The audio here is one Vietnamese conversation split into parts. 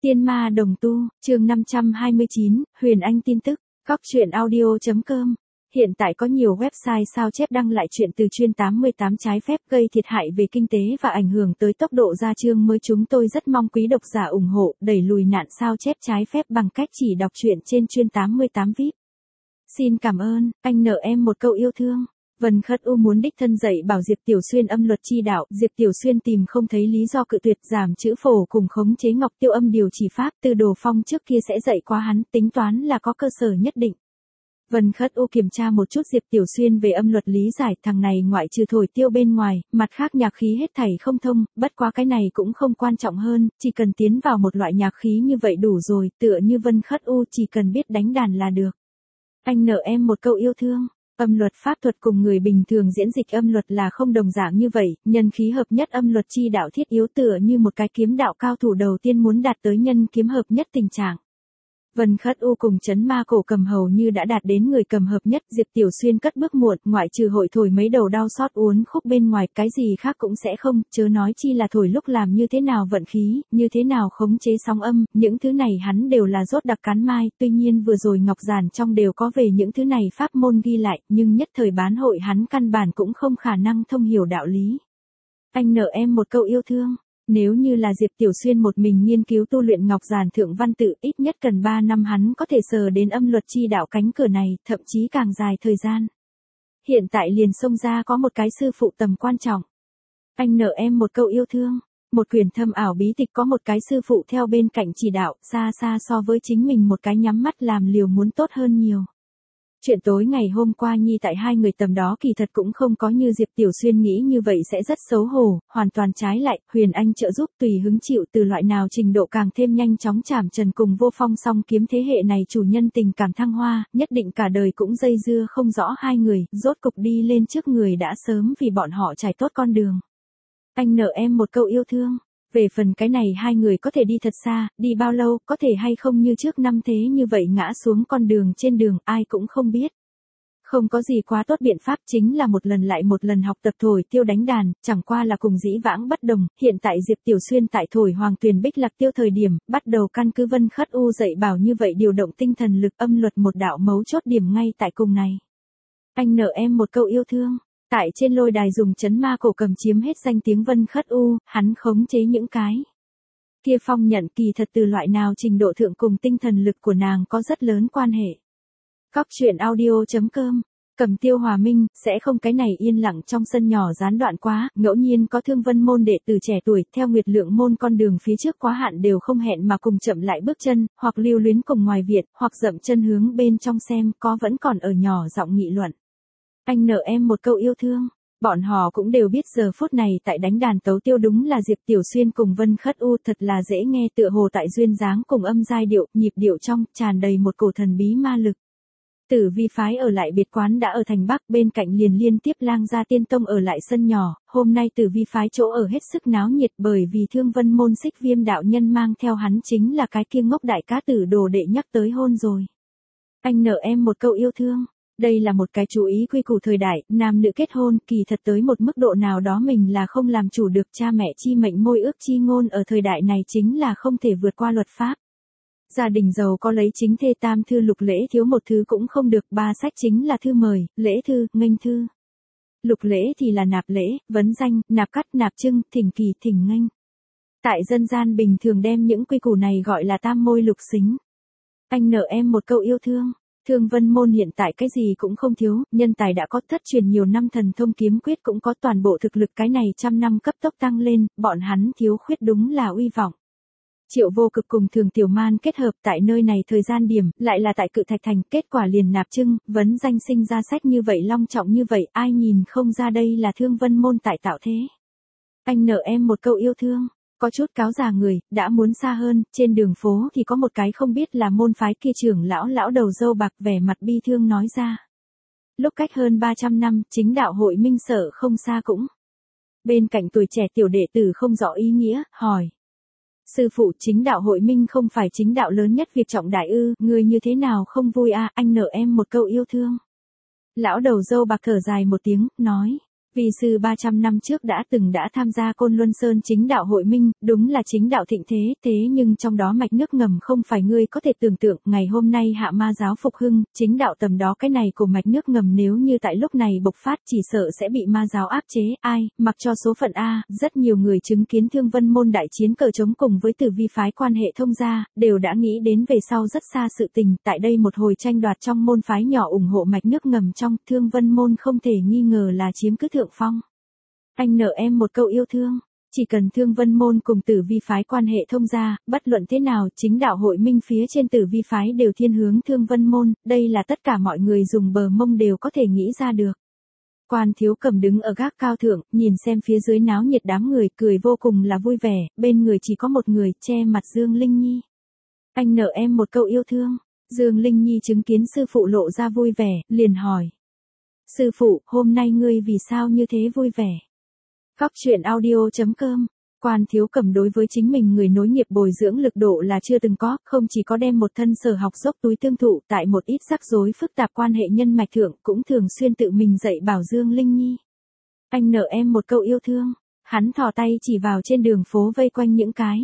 Tiên ma đồng tu, chương 529, Huyền Anh tin tức, Cóc truyện audio.com. Hiện tại có nhiều website sao chép đăng lại chuyện từ chuyên 88 trái phép gây thiệt hại về kinh tế và ảnh hưởng tới tốc độ ra chương mới. Chúng tôi rất mong quý độc giả ủng hộ, đẩy lùi nạn sao chép trái phép bằng cách chỉ đọc truyện trên chuyên 88 VIP. Xin cảm ơn, anh nợ em một câu yêu thương. Vân Khất U muốn đích thân dạy bảo Diệp Tiểu Xuyên âm luật chi đạo, Diệp Tiểu Xuyên tìm không thấy lý do cự tuyệt, giảm chữ phổ cùng khống chế Ngọc Tiêu âm điều chỉ pháp. Từ Đồ Phong trước kia sẽ dạy qua hắn, tính toán là có cơ sở nhất định. Vân Khất U kiểm tra một chút Diệp Tiểu Xuyên về âm luật lý giải, thằng này ngoại trừ thổi tiêu bên ngoài, mặt khác nhạc khí hết thảy không thông, bất quá cái này cũng không quan trọng hơn, chỉ cần tiến vào một loại nhạc khí như vậy đủ rồi, tựa như Vân Khất U chỉ cần biết đánh đàn là được. Anh nợ em một câu yêu thương. Âm luật pháp thuật cùng người bình thường diễn dịch âm luật là không đồng dạng như vậy, nhân khí hợp nhất âm luật chi đạo thiết yếu tựa như một cái kiếm đạo cao thủ đầu tiên muốn đạt tới nhân kiếm hợp nhất tình trạng. Vân Khất U cùng Trấn Ma Cổ Cầm hầu như đã đạt đến người cầm hợp nhất. Diệp Tiểu Xuyên cất bước muộn, ngoại trừ hội thổi mấy đầu đau xót uốn khúc bên ngoài, cái gì khác cũng sẽ không, chớ nói chi là thổi lúc làm như thế nào vận khí, như thế nào khống chế sóng âm, những thứ này hắn đều là rốt đặc cán mai. Tuy nhiên vừa rồi Ngọc Giản trong đều có về những thứ này pháp môn ghi lại, nhưng nhất thời bán hội hắn căn bản cũng không khả năng thông hiểu đạo lý. Anh nợ em một câu yêu thương. Nếu như là Diệp Tiểu Xuyên một mình nghiên cứu tu luyện Ngọc Giản thượng văn tự, ít nhất cần 3 năm hắn có thể sờ đến âm luật chi đạo cánh cửa này, thậm chí càng dài thời gian. Hiện tại liền xông ra có một cái sư phụ tầm quan trọng. Anh nợ em một câu yêu thương. Một quyển thâm ảo bí tịch có một cái sư phụ theo bên cạnh chỉ đạo, xa xa so với chính mình một cái nhắm mắt làm liều muốn tốt hơn nhiều. Chuyện tối ngày hôm qua Nhi tại hai người tầm đó kỳ thật cũng không có như Diệp Tiểu Xuyên nghĩ như vậy sẽ rất xấu hổ, hoàn toàn trái lại, Huyền Anh trợ giúp tùy hứng chịu từ loại nào trình độ càng thêm nhanh chóng chảm trần cùng Vô Phong song kiếm thế hệ này chủ nhân tình cảm thăng hoa, nhất định cả đời cũng dây dưa không rõ hai người, rốt cục đi lên trước người đã sớm vì bọn họ trải tốt con đường. Anh nợ em một câu yêu thương. Về phần cái này hai người có thể đi thật xa, đi bao lâu, có thể hay không như trước năm thế như vậy ngã xuống con đường trên đường, ai cũng không biết. Không có gì quá tốt biện pháp, chính là một lần lại một lần học tập thổi tiêu đánh đàn, chẳng qua là cùng dĩ vãng bất đồng. Hiện tại Diệp Tiểu Xuyên tại thổi Hoàng Tuyền Bích Lạc tiêu thời điểm, bắt đầu căn cứ Vân Khất U dạy bảo như vậy điều động tinh thần lực âm luật một đạo mấu chốt điểm ngay tại cùng này. Anh nợ em một câu yêu thương. Tại trên lôi đài dùng Trấn Ma Cổ Cầm chiếm hết danh tiếng Vân Khất U, hắn khống chế những cái kia phong nhận kỳ thật từ loại nào trình độ thượng cùng tinh thần lực của nàng có rất lớn quan hệ. Cóc truyện audio.com. Cầm Tiêu Hòa Minh, sẽ không cái này yên lặng trong sân nhỏ gián đoạn quá, ngẫu nhiên có Thương Vân môn đệ tử trẻ tuổi, theo Nguyệt Lượng môn con đường phía trước quá hạn đều không hẹn mà cùng chậm lại bước chân, hoặc lưu luyến cùng ngoài Việt, hoặc dậm chân hướng bên trong xem, có vẫn còn ở nhỏ giọng nghị luận. Anh nợ em một câu yêu thương. Bọn họ cũng đều biết giờ phút này tại đánh đàn tấu tiêu đúng là Diệp Tiểu Xuyên cùng Vân Khất U, thật là dễ nghe, tựa hồ tại duyên dáng cùng âm giai điệu, nhịp điệu trong, tràn đầy một cổ thần bí ma lực. Tử Vi phái ở lại biệt quán đã ở thành Bắc, bên cạnh liền liên tiếp Lang Gia Tiên Tông ở lại sân nhỏ, hôm nay Tử Vi phái chỗ ở hết sức náo nhiệt bởi vì Thương Vân môn Xích Viêm đạo nhân mang theo hắn chính là cái kia ngốc đại cá tử đồ đệ nhắc tới hôn rồi. Anh nợ em một câu yêu thương. Đây là một cái chú ý quy củ thời đại, nam nữ kết hôn, kỳ thật tới một mức độ nào đó mình là không làm chủ được, cha mẹ chi mệnh môi ước chi ngôn ở thời đại này chính là không thể vượt qua luật pháp. Gia đình giàu có lấy chính thê tam thư lục lễ, thiếu một thứ cũng không được, ba sách chính là thư mời, lễ thư, nghênh thư. Lục lễ thì là nạp lễ, vấn danh, nạp cắt, nạp trưng, thỉnh kỳ, thỉnh nghênh. Tại dân gian bình thường đem những quy củ này gọi là tam môi lục xính. Anh nợ em một câu yêu thương. Thương Vân môn hiện tại cái gì cũng không thiếu, nhân tài đã có, thất truyền nhiều năm thần thông kiếm quyết cũng có, toàn bộ thực lực cái này trăm năm cấp tốc tăng lên, bọn hắn thiếu khuyết đúng là uy vọng. Triệu Vô Cực cùng Thường Tiểu Man kết hợp tại nơi này thời gian điểm, lại là tại Cự Thạch Thành, kết quả liền nạp trưng, vấn danh sinh ra sách như vậy long trọng như vậy, ai nhìn không ra đây là Thương Vân môn tại tạo thế. Anh nợ em một câu yêu thương. Có chút cáo già người, đã muốn xa hơn, trên đường phố thì có một cái không biết là môn phái kia trưởng lão đầu râu bạc vẻ mặt bi thương nói ra. Lúc cách hơn 300 năm, chính đạo hội minh sợ không xa cũng. Bên cạnh tuổi trẻ tiểu đệ tử không rõ ý nghĩa, hỏi. Sư phụ, chính đạo hội minh không phải chính đạo lớn nhất việc trọng đại ư, người như thế nào không vui à, anh nợ em một câu yêu thương. Lão đầu râu bạc thở dài một tiếng, nói. Vi sư 300 năm trước đã tham gia Côn Luân Sơn chính đạo hội minh, đúng là chính đạo thịnh thế, thế nhưng trong đó mạch nước ngầm không phải ngươi có thể tưởng tượng, ngày hôm nay hạ ma giáo phục hưng, chính đạo tầm đó cái này của mạch nước ngầm nếu như tại lúc này bộc phát chỉ sợ sẽ bị ma giáo áp chế, mặc cho số phận A, rất nhiều người chứng kiến Thương Vân môn đại chiến cờ trống cùng với Tử Vi phái quan hệ thông gia, đều đã nghĩ đến về sau rất xa sự tình, tại đây một hồi tranh đoạt trong môn phái nhỏ ủng hộ mạch nước ngầm trong, Thương Vân môn không thể nghi ngờ là chiếm cứ thượng phong. Anh nợ em một câu yêu thương, chỉ cần Thương Vân môn cùng Tử Vi phái quan hệ thông gia, bất luận thế nào, chính đạo hội minh phía trên Tử Vi phái đều thiên hướng Thương Vân môn, đây là tất cả mọi người dùng bờ mông đều có thể nghĩ ra được. Quan Thiếu Cầm đứng ở gác cao thượng, nhìn xem phía dưới náo nhiệt đám người, cười vô cùng là vui vẻ, bên người chỉ có một người, che mặt Dương Linh Nhi. Anh nợ em một câu yêu thương. Dương Linh Nhi chứng kiến sư phụ lộ ra vui vẻ, liền hỏi. Sư phụ, hôm nay ngươi vì sao như thế vui vẻ? Góc truyện audio.com. Quan Thiếu Cầm đối với chính mình người nối nghiệp bồi dưỡng lực độ là chưa từng có, không chỉ có đem một thân sở học dốc túi tương thụ, tại một ít rắc rối phức tạp quan hệ nhân mạch thượng, cũng thường xuyên tự mình dạy bảo Dương Linh Nhi. Anh nợ em một câu yêu thương. Hắn thò tay chỉ vào trên đường phố vây quanh những cái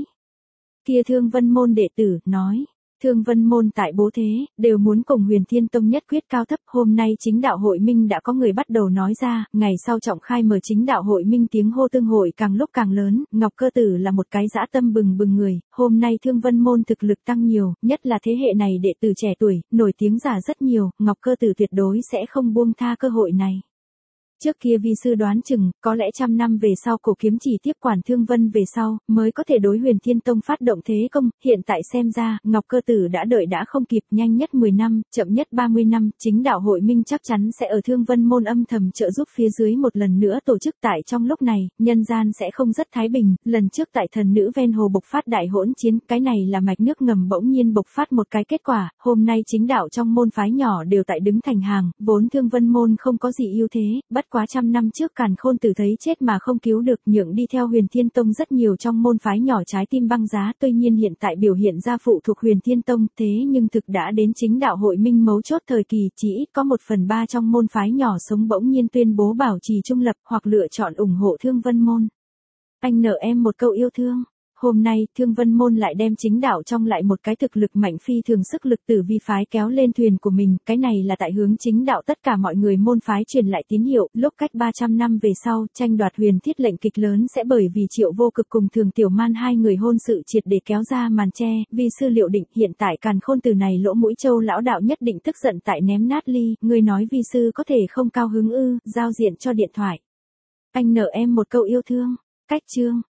kia Thương Vân môn đệ tử, nói. Thương Vân môn tại bố thế, đều muốn cùng Huyền Thiên Tông nhất quyết cao thấp, hôm nay chính đạo hội minh đã có người bắt đầu nói ra, ngày sau trọng khai mở chính đạo hội minh tiếng hô tương hội càng lúc càng lớn, Ngọc Cơ Tử là một cái dã tâm bừng bừng người, hôm nay Thương Vân môn thực lực tăng nhiều, nhất là thế hệ này đệ tử trẻ tuổi, nổi tiếng giả rất nhiều, Ngọc Cơ Tử tuyệt đối sẽ không buông tha cơ hội này. Trước kia vi sư đoán chừng, có lẽ 100 năm về sau Cổ Kiếm Chỉ tiếp quản Thương Vân về sau, mới có thể đối Huyền Thiên Tông phát động thế công, hiện tại xem ra, Ngọc Cơ Tử đã đợi đã không kịp, nhanh nhất 10 năm, chậm nhất 30 năm, chính đạo hội minh chắc chắn sẽ ở Thương Vân môn âm thầm trợ giúp phía dưới một lần nữa tổ chức tại trong lúc này, nhân gian sẽ không rất thái bình, lần trước tại thần nữ ven hồ bộc phát đại hỗn chiến, cái này là mạch nước ngầm bỗng nhiên bộc phát một cái kết quả, hôm nay chính đạo trong môn phái nhỏ đều tại đứng thành hàng, vốn Thương Vân môn không có gì ưu thế, bất quá 100 năm trước Càn Khôn Tử thấy chết mà không cứu được, nhượng đi theo Huyền Thiên Tông rất nhiều trong môn phái nhỏ trái tim băng giá, tuy nhiên hiện tại biểu hiện ra phụ thuộc Huyền Thiên Tông, thế nhưng thực đã đến chính đạo hội minh mấu chốt thời kỳ, chỉ ít có 1/3 trong môn phái nhỏ sống bỗng nhiên tuyên bố bảo trì trung lập hoặc lựa chọn ủng hộ Thương Vân môn. Anh nợ em một câu yêu thương. Hôm nay, Thương Vân môn lại đem chính đạo trong lại một cái thực lực mạnh phi thường sức lực Tử Vi phái kéo lên thuyền của mình, cái này là tại hướng chính đạo tất cả mọi người môn phái truyền lại tín hiệu, lúc cách 300 năm về sau, tranh đoạt huyền thiết lệnh kịch lớn sẽ bởi vì Triệu Vô Cực cùng Thường Tiểu Man hai người hôn sự triệt để kéo ra màn che, vi sư liệu định hiện tại Càn Khôn Tử này lỗ mũi châu lão đạo nhất định tức giận tại ném nát ly, người nói vi sư có thể không cao hứng ư, giao diện cho điện thoại. Anh nợ em một câu yêu thương. Cách chương.